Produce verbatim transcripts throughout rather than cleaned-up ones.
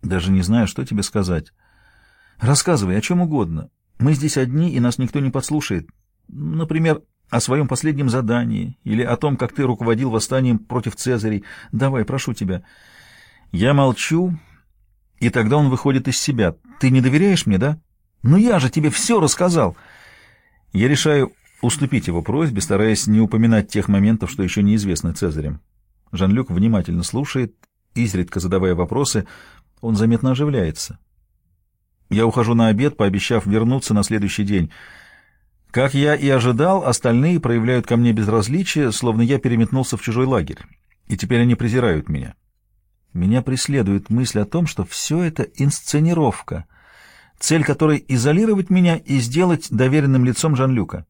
Даже не знаю, что тебе сказать. Рассказывай о чем угодно. Мы здесь одни, и нас никто не подслушает. Например, о своем последнем задании или о том, как ты руководил восстанием против Цезарей. Давай, прошу тебя. Я молчу, и тогда он выходит из себя. Ты не доверяешь мне, да? Ну я же тебе все рассказал. Я решаю уступить его просьбе, стараясь не упоминать тех моментов, что еще неизвестны Цезарем. Жан-Люк внимательно слушает, изредка задавая вопросы. Он заметно оживляется. Я ухожу на обед, пообещав вернуться на следующий день. Как я и ожидал, остальные проявляют ко мне безразличие, словно я переметнулся в чужой лагерь, и теперь они презирают меня. Меня преследует мысль о том, что все это инсценировка, цель которой — изолировать меня и сделать доверенным лицом Жан-Люка.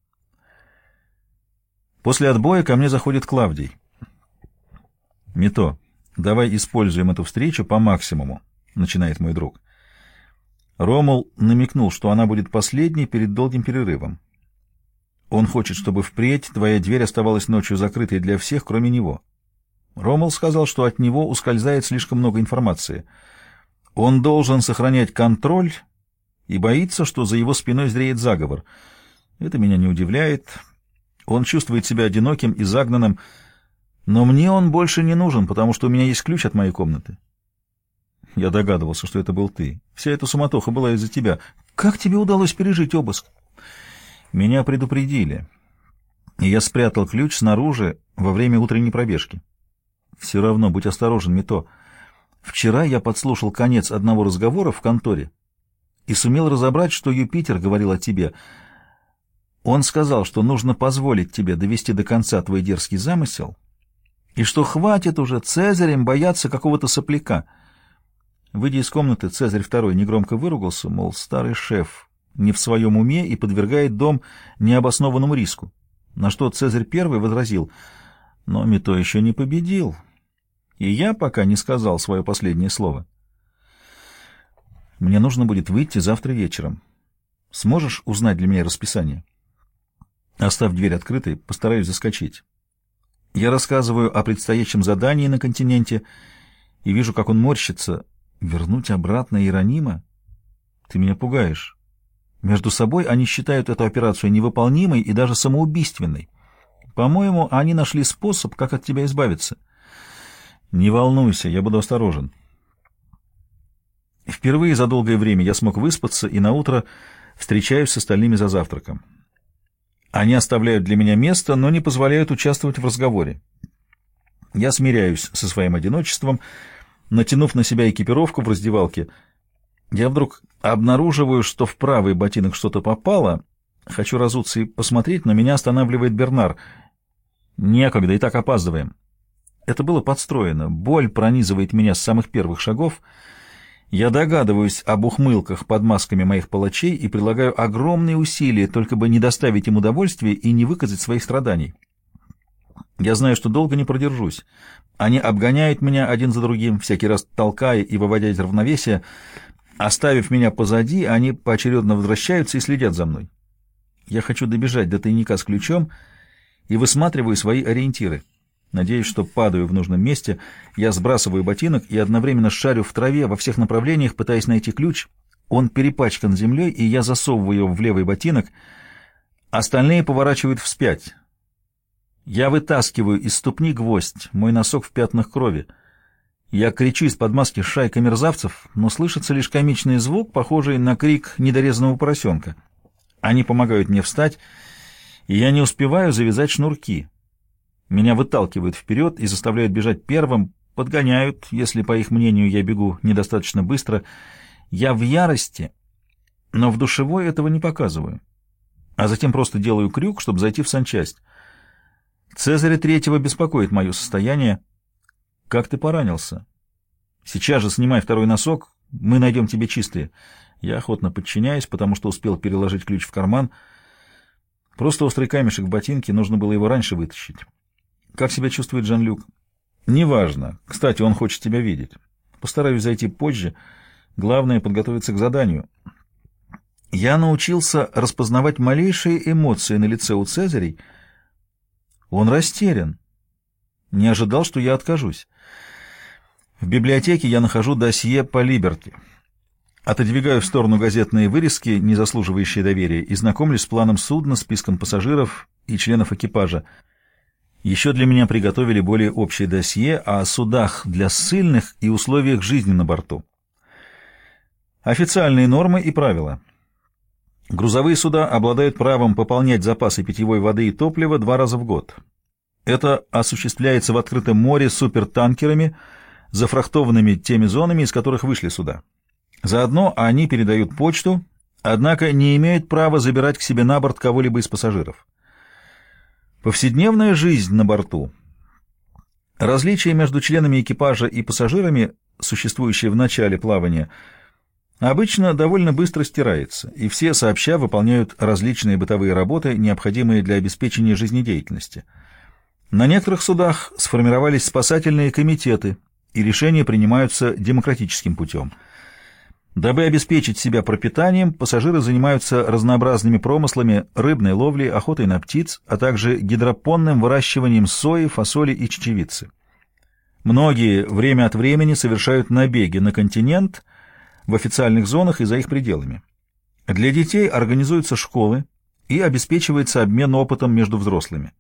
После отбоя ко мне заходит Клавдий. «Мито, давай используем эту встречу по максимуму», — начинает мой друг. Ромул намекнул, что она будет последней перед долгим перерывом. Он хочет, чтобы впредь твоя дверь оставалась ночью закрытой для всех, кроме него. Ромул сказал, что от него ускользает слишком много информации. Он должен сохранять контроль и боится, что за его спиной зреет заговор. Это меня не удивляет. Он чувствует себя одиноким и загнанным, но мне он больше не нужен, потому что у меня есть ключ от моей комнаты. Я догадывался, что это был ты. Вся эта суматоха была из-за тебя. Как тебе удалось пережить обыск? Меня предупредили, и я спрятал ключ снаружи во время утренней пробежки. Все равно будь осторожен, Мито. Вчера я подслушал конец одного разговора в конторе и сумел разобрать, что Юпитер говорил о тебе. Он сказал, что нужно позволить тебе довести до конца твой дерзкий замысел, и что хватит уже Цезарем бояться какого-то сопляка. Выйдя из комнаты, Цезарь второй негромко выругался, мол, старый шеф не в своем уме и подвергает дом необоснованному риску. На что Цезарь первый возразил: но Мито еще не победил, и я пока не сказал свое последнее слово. Мне нужно будет выйти завтра вечером. Сможешь узнать для меня расписание? Оставь дверь открытой, постараюсь заскочить. Я рассказываю о предстоящем задании на континенте и вижу, как он морщится. Вернуть обратно Иеронима? Ты меня пугаешь. Между собой они считают эту операцию невыполнимой и даже самоубийственной. По-моему, они нашли способ, как от тебя избавиться. Не волнуйся, я буду осторожен. Впервые за долгое время я смог выспаться и наутро встречаюсь с остальными за завтраком. Они оставляют для меня место, но не позволяют участвовать в разговоре. Я смиряюсь со своим одиночеством, натянув на себя экипировку в раздевалке. Я вдруг обнаруживаю, что в правый ботинок что-то попало. Хочу разуться и посмотреть, но меня останавливает Бернар. Некогда, и так опаздываем. Это было подстроено. Боль пронизывает меня с самых первых шагов. Я догадываюсь об ухмылках под масками моих палачей и прилагаю огромные усилия, только бы не доставить им удовольствия и не выказать своих страданий. Я знаю, что долго не продержусь. Они обгоняют меня один за другим, всякий раз толкая и выводя из равновесия. Оставив меня позади, они поочередно возвращаются и следят за мной. Я хочу добежать до тайника с ключом и высматриваю свои ориентиры. Надеюсь, что падаю в нужном месте. Я сбрасываю ботинок и одновременно шарю в траве во всех направлениях, пытаясь найти ключ. Он перепачкан землей, и я засовываю его в левый ботинок. Остальные поворачивают вспять. Я вытаскиваю из ступни гвоздь, мой носок в пятнах крови. Я кричу из-под маски «шайка мерзавцев», но слышится лишь комичный звук, похожий на крик недорезанного поросенка. Они помогают мне встать, и я не успеваю завязать шнурки. Меня выталкивают вперед и заставляют бежать первым, подгоняют, если, по их мнению, я бегу недостаточно быстро. Я в ярости, но в душевой этого не показываю, а затем просто делаю крюк, чтобы зайти в санчасть. Цезаря Третьего беспокоит мое состояние. Как ты поранился? Сейчас же снимай второй носок, мы найдем тебе чистые. Я охотно подчиняюсь, потому что успел переложить ключ в карман. Просто острый камешек в ботинке, нужно было его раньше вытащить. Как себя чувствует Жан-Люк? Неважно. Кстати, он хочет тебя видеть. Постараюсь зайти позже. Главное — подготовиться к заданию. Я научился распознавать малейшие эмоции на лице у Цезарей. Он растерян. Не ожидал, что я откажусь. В библиотеке я нахожу досье по Либерти. Отодвигаю в сторону газетные вырезки, не заслуживающие доверия, и знакомлюсь с планом судна, списком пассажиров и членов экипажа. Еще для меня приготовили более общее досье о судах для ссыльных и условиях жизни на борту. Официальные нормы и правила. Грузовые суда обладают правом пополнять запасы питьевой воды и топлива два раза в год. Это осуществляется в открытом море супертанкерами, зафрахтованными теми зонами, из которых вышли суда. Заодно они передают почту, однако не имеют права забирать к себе на борт кого-либо из пассажиров. Повседневная жизнь на борту. Различие между членами экипажа и пассажирами, существующее в начале плавания, обычно довольно быстро стирается, и все сообща выполняют различные бытовые работы, необходимые для обеспечения жизнедеятельности. На некоторых судах сформировались спасательные комитеты, и решения принимаются демократическим путем. Дабы обеспечить себя пропитанием, пассажиры занимаются разнообразными промыслами, рыбной ловлей, охотой на птиц, а также гидропонным выращиванием сои, фасоли и чечевицы. Многие время от времени совершают набеги на континент в официальных зонах и за их пределами. Для детей организуются школы и обеспечивается обмен опытом между взрослыми.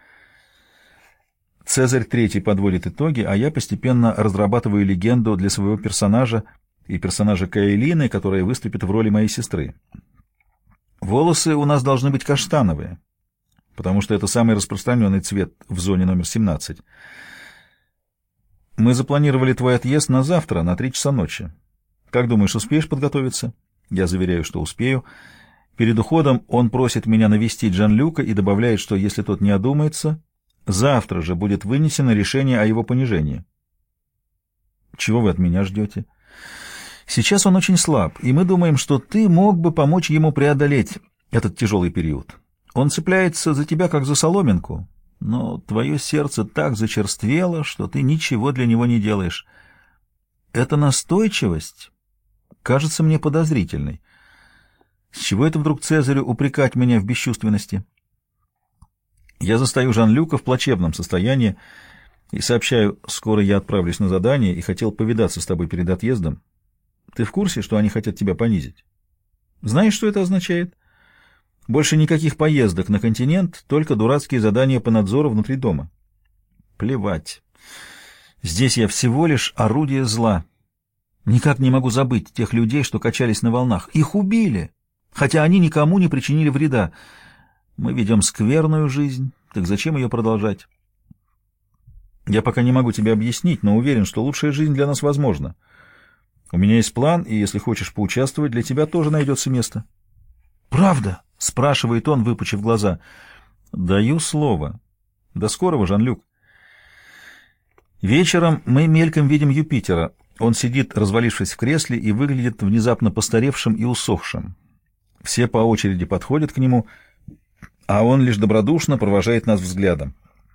Цезарь третий подводит итоги, а я постепенно разрабатываю легенду для своего персонажа и персонажа Каэлины, которая выступит в роли моей сестры. Волосы у нас должны быть каштановые, потому что это самый распространенный цвет в зоне номер семнадцать. Мы запланировали твой отъезд на завтра, на три часа ночи. Как думаешь, успеешь подготовиться? Я заверяю, что успею. Перед уходом он просит меня навестить Жан-Люка и добавляет, что если тот не одумается, завтра же будет вынесено решение о его понижении. Чего вы от меня ждете? Сейчас он очень слаб, и мы думаем, что ты мог бы помочь ему преодолеть этот тяжелый период. Он цепляется за тебя, как за соломинку, но твое сердце так зачерствело, что ты ничего для него не делаешь. Эта настойчивость кажется мне подозрительной. С чего это вдруг Цезарю упрекать меня в бесчувственности? Я застаю Жан-Люка в плачевном состоянии и сообщаю, скоро я отправлюсь на задание и хотел повидаться с тобой перед отъездом. Ты в курсе, что они хотят тебя понизить? Знаешь, что это означает? Больше никаких поездок на континент, только дурацкие задания по надзору внутри дома. Плевать. Здесь я всего лишь орудие зла. Никак не могу забыть тех людей, что качались на волнах. Их убили, хотя они никому не причинили вреда. Мы ведем скверную жизнь, так зачем ее продолжать? Я пока не могу тебе объяснить, но уверен, что лучшая жизнь для нас возможна. У меня есть план, и если хочешь поучаствовать, для тебя тоже найдется место. «Правда?» — спрашивает он, выпучив глаза. «Даю слово. До скорого, Жан-Люк». Вечером мы мельком видим Юпитера. Он сидит, развалившись в кресле, и выглядит внезапно постаревшим и усохшим. Все по очереди подходят к нему, а он лишь добродушно провожает нас взглядом.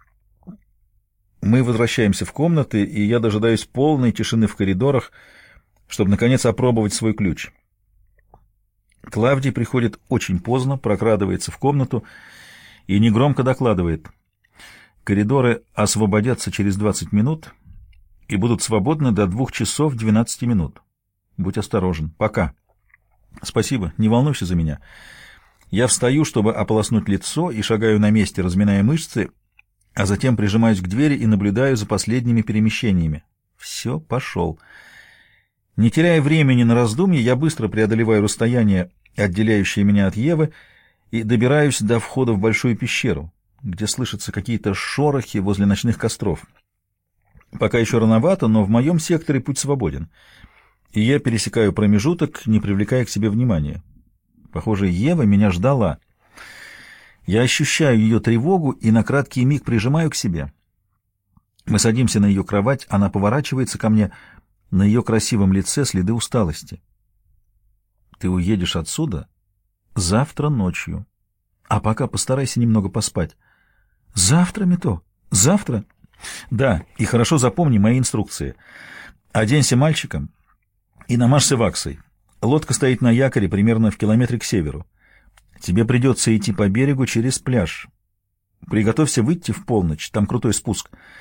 Мы возвращаемся в комнаты, и я дожидаюсь полной тишины в коридорах, чтобы, наконец, опробовать свой ключ. Клавдий приходит очень поздно, прокрадывается в комнату и негромко докладывает. Коридоры освободятся через двадцать минут и будут свободны до двух часов двенадцати минут. Будь осторожен. Пока. Спасибо, не волнуйся за меня. Я встаю, чтобы ополоснуть лицо, и шагаю на месте, разминая мышцы, а затем прижимаюсь к двери и наблюдаю за последними перемещениями. Все, пошел. Не теряя времени на раздумье, я быстро преодолеваю расстояние, отделяющее меня от Евы, и добираюсь до входа в большую пещеру, где слышатся какие-то шорохи возле ночных костров. Пока еще рановато, но в моем секторе путь свободен, и я пересекаю промежуток, не привлекая к себе внимания. Похоже, Ева меня ждала. Я ощущаю ее тревогу и на краткий миг прижимаю к себе. Мы садимся на ее кровать, она поворачивается ко мне. На ее красивом лице следы усталости. Ты уедешь отсюда завтра ночью. А пока постарайся немного поспать. Завтра, Мито? Завтра? Да, и хорошо запомни мои инструкции. Оденься мальчиком и намажься ваксой. Лодка стоит на якоре примерно в километре к северу. Тебе придется идти по берегу через пляж. Приготовься выйти в полночь, там крутой спуск.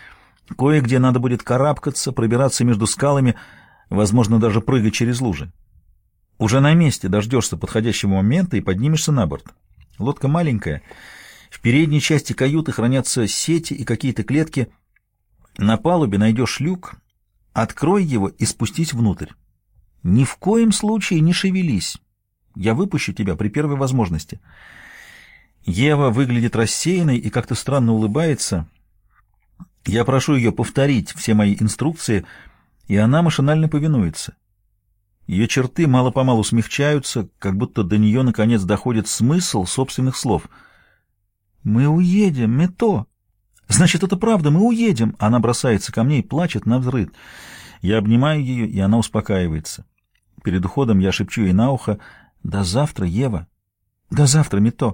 Кое-где надо будет карабкаться, пробираться между скалами, возможно, даже прыгать через лужи. Уже на месте дождешься подходящего момента и поднимешься на борт. Лодка маленькая. В передней части каюты хранятся сети и какие-то клетки. На палубе найдешь люк, открой его и спустись внутрь. Ни в коем случае не шевелись. Я выпущу тебя при первой возможности. Ева выглядит рассеянной и как-то странно улыбается. Я прошу ее повторить все мои инструкции, и она машинально повинуется. Ее черты мало-помалу смягчаются, как будто до нее наконец доходит смысл собственных слов. «Мы уедем, Мето!» «Значит, это правда, мы уедем!» Она бросается ко мне и плачет навзрыд. Я обнимаю ее, и она успокаивается. Перед уходом я шепчу ей на ухо: «До завтра, Ева! До завтра, Мето!»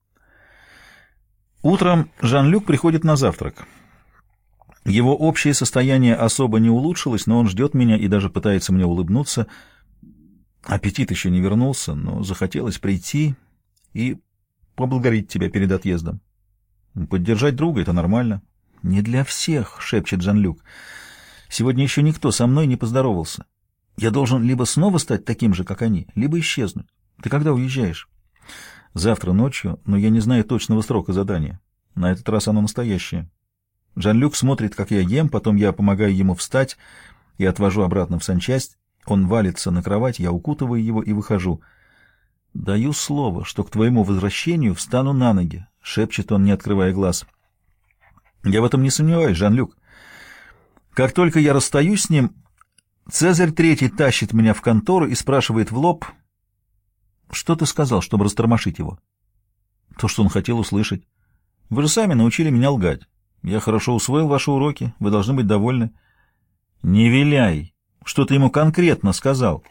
Утром Жан-Люк приходит на завтрак. Его общее состояние особо не улучшилось, но он ждет меня и даже пытается мне улыбнуться. Аппетит еще не вернулся, но захотелось прийти и поблагодарить тебя перед отъездом. Поддержать друга — это нормально. — Не для всех, — шепчет Жан-Люк. Сегодня еще никто со мной не поздоровался. Я должен либо снова стать таким же, как они, либо исчезнуть. Ты когда уезжаешь? Завтра ночью, но я не знаю точного срока задания. На этот раз оно настоящее. Жан-Люк смотрит, как я ем, потом я помогаю ему встать и отвожу обратно в санчасть. Он валится на кровать, я укутываю его и выхожу. «Даю слово, что к твоему возвращению встану на ноги», — шепчет он, не открывая глаз. «Я в этом не сомневаюсь, Жан-Люк. Как только я расстаюсь с ним, Цезарь Третий тащит меня в контору и спрашивает в лоб: что ты сказал, чтобы растормошить его?» «То, что он хотел услышать. Вы же сами научили меня лгать. Я хорошо усвоил ваши уроки, вы должны быть довольны». «Не виляй! Что ты ему конкретно сказал?»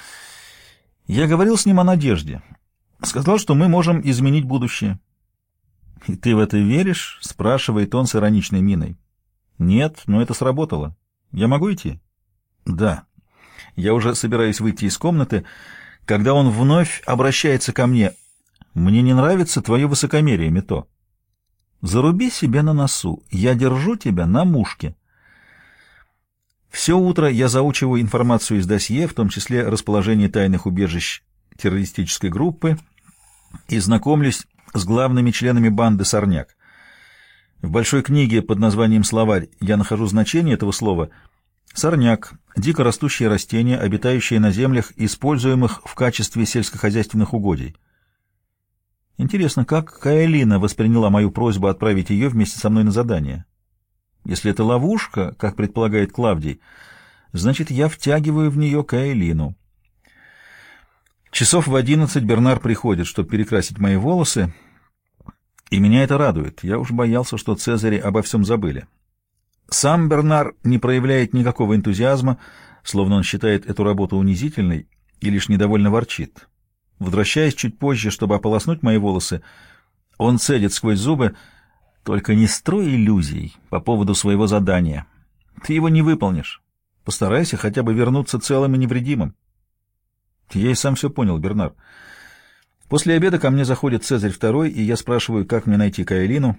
«Я говорил с ним о надежде. Сказал, что мы можем изменить будущее». «И ты в это веришь?» — спрашивает он с ироничной миной. «Нет, но это сработало. Я могу идти?» «Да». Я уже собираюсь выйти из комнаты, когда он вновь обращается ко мне. «Мне не нравится твое высокомерие, Мето. Заруби себе на носу. Я держу тебя на мушке». Все утро я заучиваю информацию из досье, в том числе расположение тайных убежищ террористической группы, и знакомлюсь с главными членами банды «Сорняк». В большой книге под названием «Словарь» я нахожу значение этого слова. Сорняк — дикорастущее растение, обитающее на землях, используемых в качестве сельскохозяйственных угодий. Интересно, как Каэлина восприняла мою просьбу отправить ее вместе со мной на задание? Если это ловушка, как предполагает Клавдий, значит, я втягиваю в нее Каэлину. Часов в одиннадцать Бернар приходит, чтобы перекрасить мои волосы, и меня это радует. Я уж боялся, что Цезари обо всем забыли. Сам Бернар не проявляет никакого энтузиазма, словно он считает эту работу унизительной и лишь недовольно ворчит. Возвращаясь чуть позже, чтобы ополоснуть мои волосы, он цедит сквозь зубы: «Только не строй иллюзий по поводу своего задания. Ты его не выполнишь. Постарайся хотя бы вернуться целым и невредимым». Я и сам все понял, Бернар. После обеда ко мне заходит Цезарь Второй, и я спрашиваю, как мне найти Каэлину.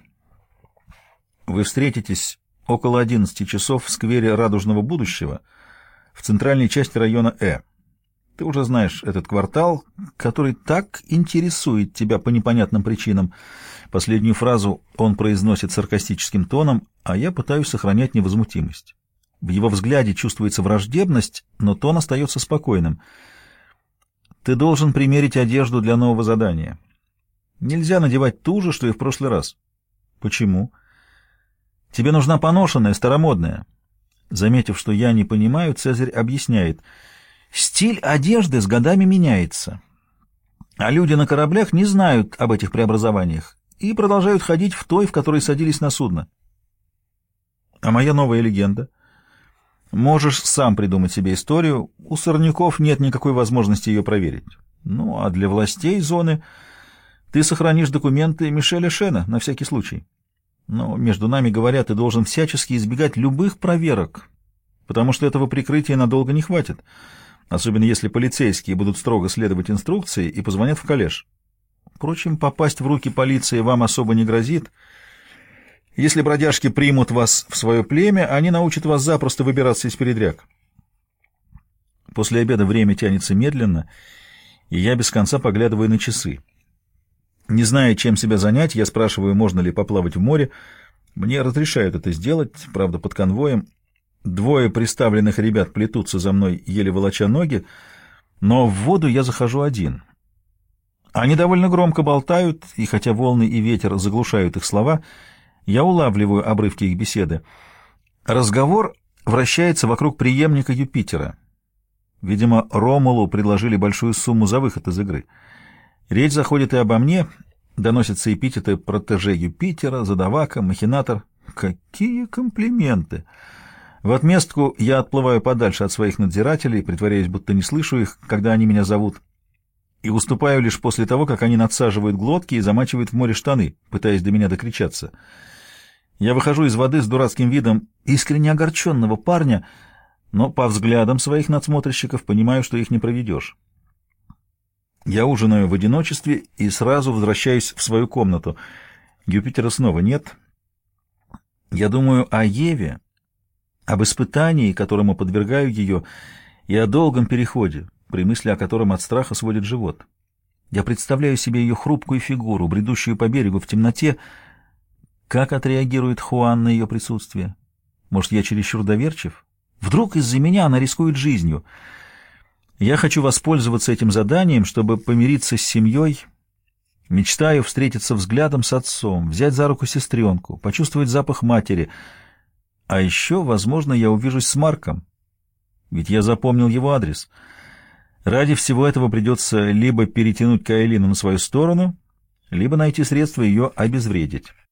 «Вы встретитесь около одиннадцати часов в сквере Радужного будущего в центральной части района Э. Ты уже знаешь этот квартал, который так интересует тебя по непонятным причинам». Последнюю фразу он произносит саркастическим тоном, а я пытаюсь сохранять невозмутимость. В его взгляде чувствуется враждебность, но тон остается спокойным. «Ты должен примерить одежду для нового задания. Нельзя надевать ту же, что и в прошлый раз». «Почему?» «Тебе нужна поношенная, старомодная». Заметив, что я не понимаю, Цезарь объясняет: «Стиль одежды с годами меняется, а люди на кораблях не знают об этих преобразованиях и продолжают ходить в той, в которой садились на судно». «А моя новая легенда?» «Можешь сам придумать себе историю. У сорняков нет никакой возможности ее проверить. Ну, а для властей зоны ты сохранишь документы Мишеля Шена на всякий случай. Но, между нами говоря, ты должен всячески избегать любых проверок, потому что этого прикрытия надолго не хватит, особенно если полицейские будут строго следовать инструкции и позвонят в коллеж. Впрочем, попасть в руки полиции вам особо не грозит. Если бродяжки примут вас в свое племя, они научат вас запросто выбираться из передряг. После обеда время тянется медленно, и я без конца поглядываю на часы. Не зная, чем себя занять, я спрашиваю, можно ли поплавать в море. Мне разрешают это сделать, правда, под конвоем. Двое приставленных ребят плетутся за мной, еле волоча ноги, но в воду я захожу один. Они довольно громко болтают, и хотя волны и ветер заглушают их слова, я улавливаю обрывки их беседы. Разговор вращается вокруг преемника Юпитера. Видимо, Ромулу предложили большую сумму за выход из игры. Речь заходит и обо мне, доносятся эпитеты протеже Юпитера, задавака, махинатор. Какие комплименты! В отместку я отплываю подальше от своих надзирателей, притворяясь, будто не слышу их, когда они меня зовут, и уступаю лишь после того, как они надсаживают глотки и замачивают в море штаны, пытаясь до меня докричаться. Я выхожу из воды с дурацким видом искренне огорченного парня, но по взглядам своих надсмотрщиков понимаю, что их не проведешь. Я ужинаю в одиночестве и сразу возвращаюсь в свою комнату. Юпитера снова нет. Я думаю о Еве, об испытании, которому подвергаю ее, и о долгом переходе, при мысли о котором от страха сводит живот. Я представляю себе ее хрупкую фигуру, бредущую по берегу в темноте. Как отреагирует Хуан на ее присутствие? Может, я чересчур доверчив? Вдруг из-за меня она рискует жизнью? Я хочу воспользоваться этим заданием, чтобы помириться с семьей. Мечтаю встретиться взглядом с отцом, взять за руку сестренку, почувствовать запах матери. А еще, возможно, я увижусь с Марком, ведь я запомнил его адрес. Ради всего этого придется либо перетянуть Каэлину на свою сторону, либо найти средства ее обезвредить.